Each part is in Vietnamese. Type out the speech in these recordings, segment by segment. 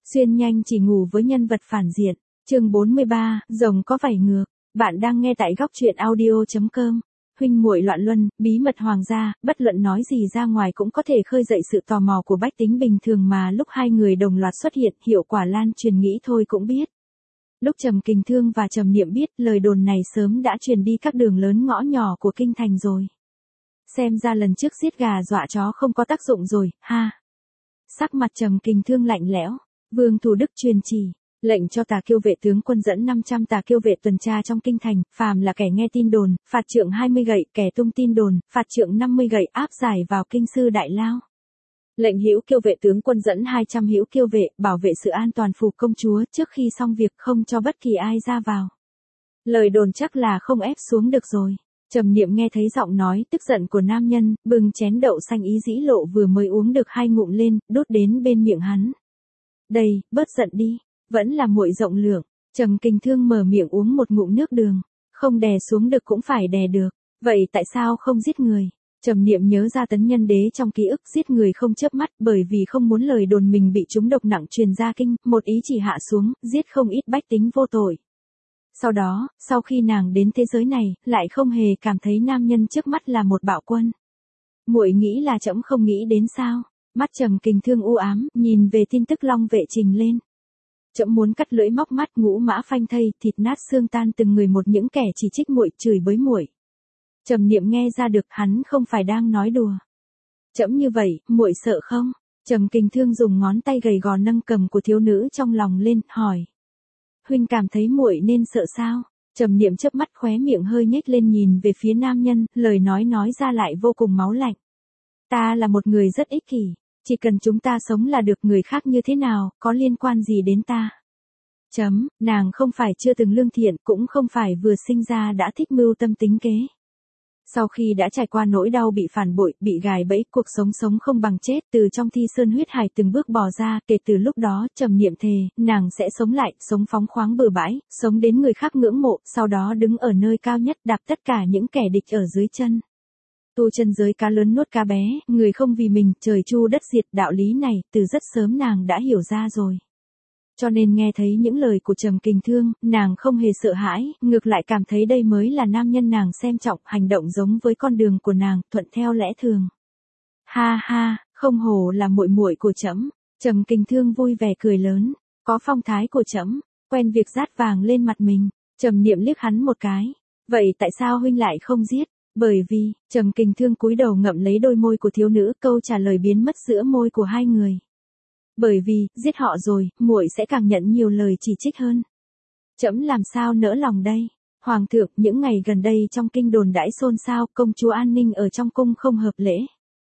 Xuyên nhanh chỉ ngủ với nhân vật phản diện. Chương 43, rồng có vảy ngược. Bạn đang nghe tại góc truyện audio.com. Huynh muội loạn luân, bí mật hoàng gia, bất luận nói gì ra ngoài cũng có thể khơi dậy sự tò mò của bách tính bình thường mà lúc hai người đồng loạt xuất hiện, hiệu quả lan truyền nghĩ thôi cũng biết. Lúc Trầm Kình Thương và Trầm Niệm biết, lời đồn này sớm đã truyền đi các đường lớn ngõ nhỏ của kinh thành rồi. Xem ra lần trước giết gà dọa chó không có tác dụng rồi, ha. Sắc mặt Trầm Kình Thương lạnh lẽo. Vương Thủ Đức truyền chỉ, lệnh cho Tà Kiêu vệ tướng quân dẫn 500 Tà Kiêu vệ tuần tra trong kinh thành, phàm là kẻ nghe tin đồn, phạt trượng 20 gậy, kẻ tung tin đồn, phạt trượng 50 gậy, áp giải vào kinh sư đại lao. Lệnh Hữu Kiêu vệ tướng quân dẫn 200 Hữu Kiêu vệ, bảo vệ sự an toàn phủ công chúa, trước khi xong việc không cho bất kỳ ai ra vào. Lời đồn chắc là không ép xuống được rồi. Trầm Niệm nghe thấy giọng nói tức giận của nam nhân, bưng chén đậu xanh ý dĩ lộ vừa mới uống được 2 ngụm lên, đốt đến bên miệng hắn. Đây, bớt giận đi, vẫn là muội rộng lượng. Trầm Kình Thương mở miệng uống một ngụm nước đường, không đè xuống được cũng phải đè được, vậy tại sao không giết người? Trầm Niệm nhớ ra Tấn Nhân Đế trong ký ức giết người không chớp mắt, bởi vì không muốn lời đồn mình bị trúng độc nặng truyền ra kinh, một ý chỉ hạ xuống, giết không ít bách tính vô tội. Sau đó, sau khi nàng đến thế giới này, lại không hề cảm thấy nam nhân trước mắt là một bạo quân. Muội nghĩ là trẫm không nghĩ đến sao? Mắt Trầm Kình Thương u ám, nhìn về tin tức Long vệ trình lên. Trẫm muốn cắt lưỡi móc mắt, ngũ mã phanh thây, thịt nát xương tan từng người một, những kẻ chỉ trích muội, chửi bới muội. Trầm Niệm nghe ra được hắn không phải đang nói đùa. Trẫm như vậy, muội sợ không? Trầm Kình Thương dùng ngón tay gầy gò nâng cầm của thiếu nữ trong lòng lên, hỏi. Huynh cảm thấy muội nên sợ sao? Trầm Niệm chớp mắt, khóe miệng hơi nhếch lên nhìn về phía nam nhân, lời nói ra lại vô cùng máu lạnh. Ta là một người rất ích kỷ, chỉ cần chúng ta sống là được, người khác như thế nào, có liên quan gì đến ta? Nàng không phải chưa từng lương thiện, cũng không phải vừa sinh ra đã thích mưu tâm tính kế. Sau khi đã trải qua nỗi đau bị phản bội, bị gài bẫy, cuộc sống không bằng chết, từ trong thi sơn huyết hải từng bước bò ra, kể từ lúc đó, Trầm Niệm thề, nàng sẽ sống lại, sống phóng khoáng bừa bãi, sống đến người khác ngưỡng mộ, sau đó đứng ở nơi cao nhất, đạp tất cả những kẻ địch ở dưới chân. Tu chân giới cá lớn nuốt cá bé, người không vì mình, trời chu đất diệt, đạo lý này, từ rất sớm nàng đã hiểu ra rồi. Cho nên nghe thấy những lời của Trầm Kình Thương, nàng không hề sợ hãi, ngược lại cảm thấy đây mới là nam nhân nàng xem trọng, hành động giống với con đường của nàng, thuận theo lẽ thường. Ha ha, không hổ là muội muội của trẫm. Trầm Kình Thương vui vẻ cười lớn, có phong thái của trẫm, quen việc dát vàng lên mặt mình. Trầm Niệm liếc hắn một cái, vậy tại sao huynh lại không giết? Bởi vì, Trầm Kình Thương cúi đầu ngậm lấy đôi môi của thiếu nữ, câu trả lời biến mất giữa môi của hai người. Bởi vì, giết họ rồi, muội sẽ càng nhận nhiều lời chỉ trích hơn. Trẫm làm sao nỡ lòng đây? Hoàng thượng, những ngày gần đây trong kinh đồn đãi xôn xao, công chúa An Ninh ở trong cung không hợp lễ.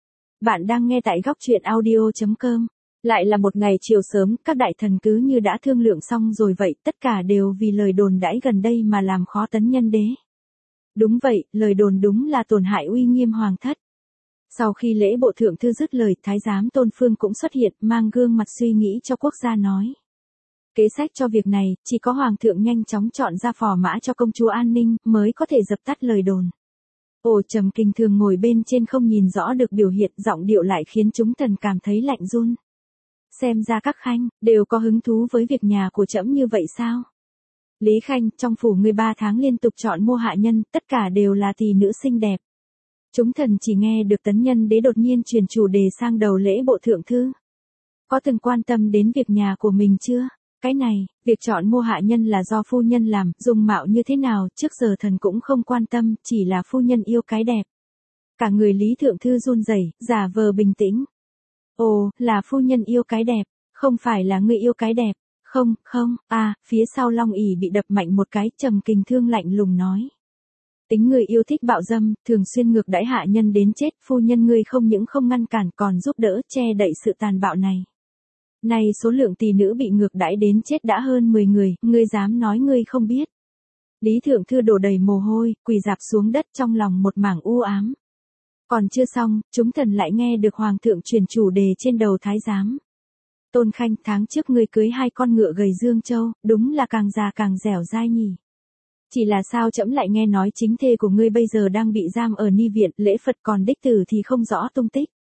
Bạn đang nghe tại góc truyện audio.com. Lại là một ngày chiều sớm, các đại thần cứ như đã thương lượng xong rồi vậy, tất cả đều vì lời đồn đãi gần đây mà làm khó Tấn Nhân Đế. Đúng vậy, lời đồn đúng là tổn hại uy nghiêm hoàng thất. Sau khi lễ bộ thượng thư dứt lời, thái giám Tôn Phương cũng xuất hiện, mang gương mặt suy nghĩ cho quốc gia nói. Kế sách cho việc này, chỉ có hoàng thượng nhanh chóng chọn ra phò mã cho công chúa An Ninh, mới có thể dập tắt lời đồn. Ồ, Trầm Kình Thương ngồi bên trên không nhìn rõ được biểu hiện, giọng điệu lại khiến chúng thần cảm thấy lạnh run. Xem ra các khanh, đều có hứng thú với việc nhà của trẫm như vậy sao? Lý Khanh, trong phủ ngươi 3 tháng liên tục chọn mua hạ nhân, tất cả đều là tỷ nữ xinh đẹp. Chúng thần chỉ nghe được Tấn Nhân Đế đột nhiên truyền chủ đề sang đầu lễ bộ thượng thư. Có từng quan tâm đến việc nhà của mình chưa? Cái này, việc chọn mua hạ nhân là do phu nhân làm, dung mạo như thế nào, trước giờ thần cũng không quan tâm, chỉ là phu nhân yêu cái đẹp. Cả người Lý thượng thư run rẩy, giả vờ bình tĩnh. Ồ, là phu nhân yêu cái đẹp, không phải là ngươi yêu cái đẹp. Không, phía sau Long ỉ bị đập mạnh một cái, Trầm Kình Thương lạnh lùng nói. Tính người yêu thích bạo dâm, thường xuyên ngược đãi hạ nhân đến chết, phu nhân ngươi không những không ngăn cản còn giúp đỡ che đậy sự tàn bạo này. Này số lượng tỷ nữ bị ngược đãi đến chết đã hơn 10 người, ngươi dám nói ngươi không biết. Lý thượng thư đổ đầy mồ hôi, quỳ rạp xuống đất trong lòng một mảng u ám. Còn chưa xong, chúng thần lại nghe được hoàng thượng truyền chủ đề trên đầu thái giám. Tôn Khanh, tháng trước ngươi cưới 2 con ngựa gầy Dương Châu, đúng là càng già càng dẻo dai nhỉ. Chỉ là sao trẫm lại nghe nói chính thê của ngươi bây giờ đang bị giam ở ni viện, lễ Phật còn đích tử thì không rõ tung tích.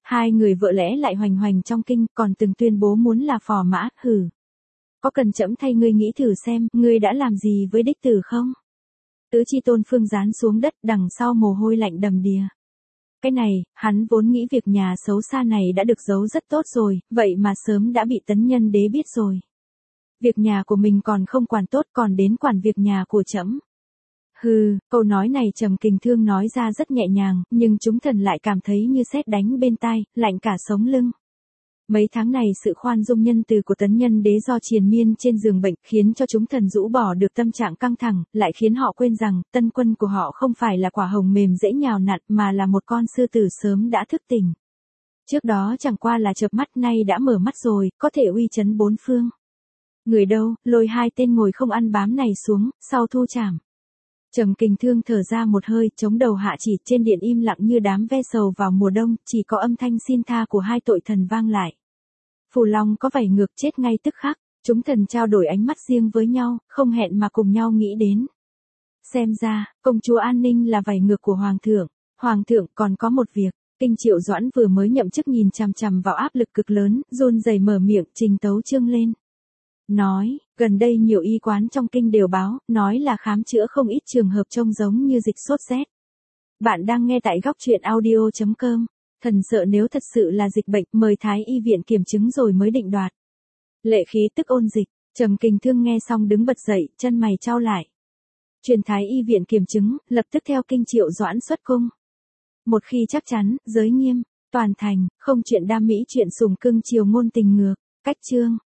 Hai người vợ lẽ lại hoành hoành trong kinh, còn từng tuyên bố muốn là phò mã, hừ. Có cần trẫm thay ngươi nghĩ thử xem, ngươi đã làm gì với đích tử không? Tứ Chi Tôn Phương giáng xuống đất, đằng sau mồ hôi lạnh đầm đìa. Cái này, hắn vốn nghĩ việc nhà xấu xa này đã được giấu rất tốt rồi, vậy mà sớm đã bị Tấn Nhân Đế biết rồi. Việc nhà của mình còn không quản tốt, còn đến quản việc nhà của trẫm. Hừ, câu nói này Trầm Kình Thương nói ra rất nhẹ nhàng, nhưng chúng thần lại cảm thấy như sét đánh bên tai, lạnh cả sống lưng. Mấy tháng này sự khoan dung nhân từ của Tấn Nhân Đế do triền miên trên giường bệnh khiến cho chúng thần rũ bỏ được tâm trạng căng thẳng, lại khiến họ quên rằng tân quân của họ không phải là quả hồng mềm dễ nhào nặn mà là một con sư tử sớm đã thức tỉnh. Trước đó chẳng qua là chợp mắt, nay đã mở mắt rồi, có thể uy chấn bốn phương. Người đâu, lôi hai tên ngồi không ăn bám này xuống, sau thu trảm. Trầm Kình Thương thở ra một hơi, chống đầu hạ chỉ, trên điện im lặng như đám ve sầu vào mùa đông, chỉ có âm thanh xin tha của hai tội thần vang lại. Phù Long có vảy ngược chết ngay tức khắc, chúng thần trao đổi ánh mắt riêng với nhau, không hẹn mà cùng nhau nghĩ đến. Xem ra, công chúa An Ninh là vảy ngược của Hoàng thượng. Hoàng thượng còn có một việc, Kinh Triệu Doãn vừa mới nhậm chức nhìn chằm chằm vào áp lực cực lớn, run rẩy mở miệng trình tấu chương lên. Nói, gần đây nhiều y quán trong kinh đều báo, nói là khám chữa không ít trường hợp trông giống như dịch sốt rét. Bạn đang nghe tại góc truyện audio.com. Thần sợ nếu thật sự là dịch bệnh, mời Thái y viện kiểm chứng rồi mới định đoạt. Lệ khí tức ôn dịch, Trầm Kình Thương nghe xong đứng bật dậy, chân mày chau lại. Truyền Thái y viện kiểm chứng, lập tức theo Kinh Triệu Doãn xuất cung. Một khi chắc chắn, giới nghiêm, toàn thành, không chuyện đam mỹ chuyện sùng cưng chiều ngôn tình ngược. Cách chương